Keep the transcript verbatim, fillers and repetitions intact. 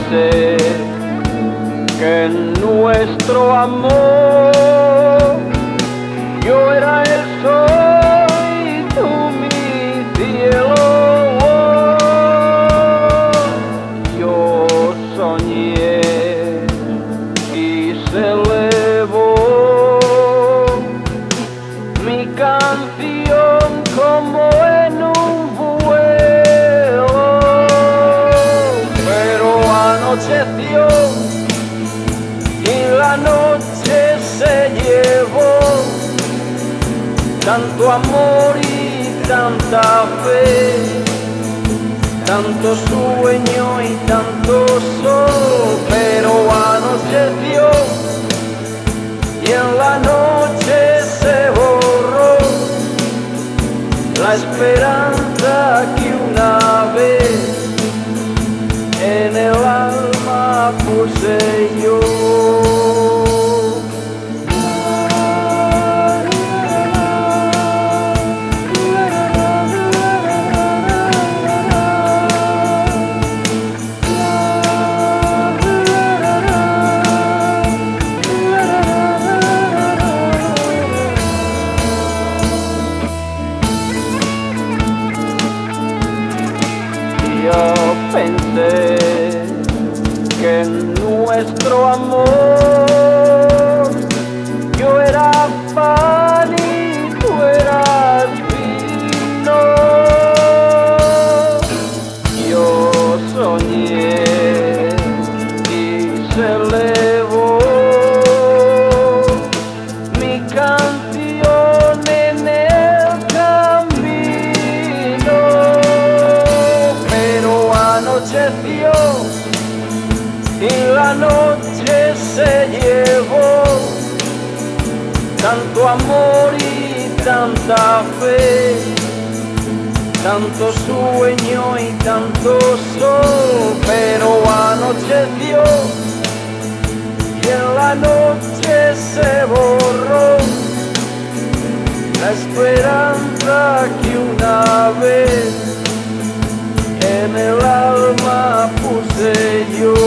pensé que en nuestro amor yo era el sol y tú mi cielo. Yo soñé y se elevó mi canción como en un vuelo, pero anocheció y la noche se llevó tanto amor y tanta fe, tanto sueño y tanto sol, pero anocheció y en la noche se borró la esperanza que una vez en el alma puse yo. Yo pensé que en nuestro amor yo era pan y tú eras vino. Yo soñé y se elevó mi canción en el camino, pero anocheció y la noche se llevó tanto amor y tanta fe, tanto sueño y tanto sol, pero anocheció y en la noche se borró la esperanza que una vez en el alma puse yo.